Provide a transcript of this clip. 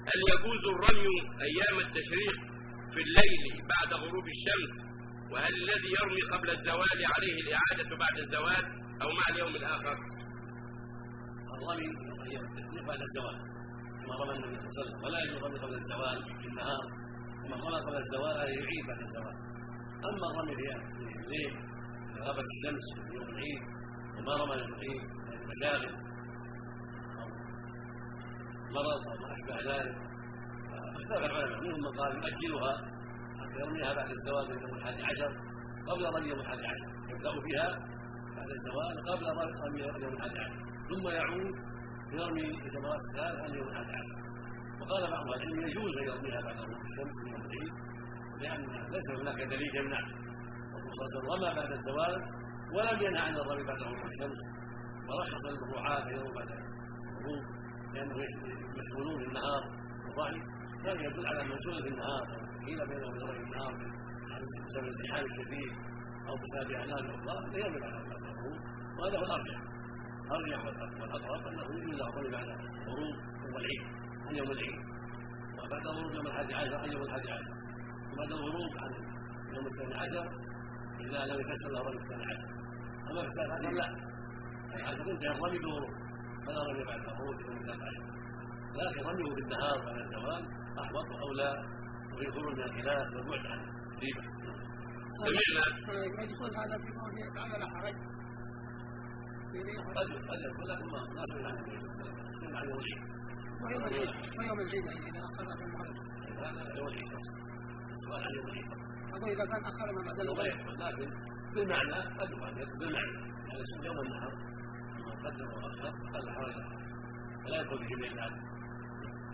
هل يجوز الرمي أيام التشريق في الليل بعد غروب الشمس؟ وهل الذي يرمي قبل الزوال عليه الإعادة بعد الزوال أو مع اليوم الآخر؟ الرمي أيام التشريق بعد الزوال كما رمى النبي صلى الله عليه وسلم، ولا يجوز الرمي قبل الزوال في النهار، ومن رمى قبل الزوال يعيد بعد الزوال. أما الرمي في الليل إذا غابت الشمس في يوم العيد وما رمى يوم العيد من المشاغل أو مرض أو ما أشبه ذلك، فاختلف العلماء، منهم من قال يؤجلها حتى يرميها بعد الزوال من يوم 11 قبل رمي يوم 11، يبدأ فيها بعد الزوال قبل رمي يوم 11 ثم يعود يرمي الجمرات الثلاث عن يوم 11. وقال بعض العلم يجوز ان يرميها بعد غروب الشمس من يوم العيد، لان ليس هناك دليل يمنع. الرسول صلى الله عليه وسلم رمى بعد الزوال ولم ينهى عن الرمي بعد غروب الشمس، ورخص للرعاة يوم بعد الغروب لانه مشغولون في النهار بالرمي، كان يدل على المشغول في النهار حين بينهم وبين رمي النهار بسبب الازدحام الشديد او بسبب اعلان الله ليرمي بعد الغروب، وهذا هو الارجح والاقرب انه يجوز له الرمي بعد غروب يوم العيد عن يوم العيد، وبعد الغروب يوم 11 عن يوم 11، وبعد الغروب عن يوم 12 اذا لم يتيسر له الرمي 12. اما في 13 لا، اي حتى تنتهي الرمي بالغروب فلا رمي بعد الغروب يوم 13، لكن رميه بالنهار بعد الزوال احوط واولى وفي خروج من الخلاف والبعد عن الريبه. يدخل هذا في موضوع تعالى حرج قد يكون، لكن ما سئل عن النبي صلى الله عليه وسلم عن يوم العيد ويوم العيد اذا اخر في المغرب هذا يوم العيد السؤال عن يوم العيد اقول اذا كان اخر ما بعد الغروب، لكن بالمعنى قد يكون بالمعنى يعني يوم النهار ثم قدم واخر قد حرج، فلا يكون في جميع الناس.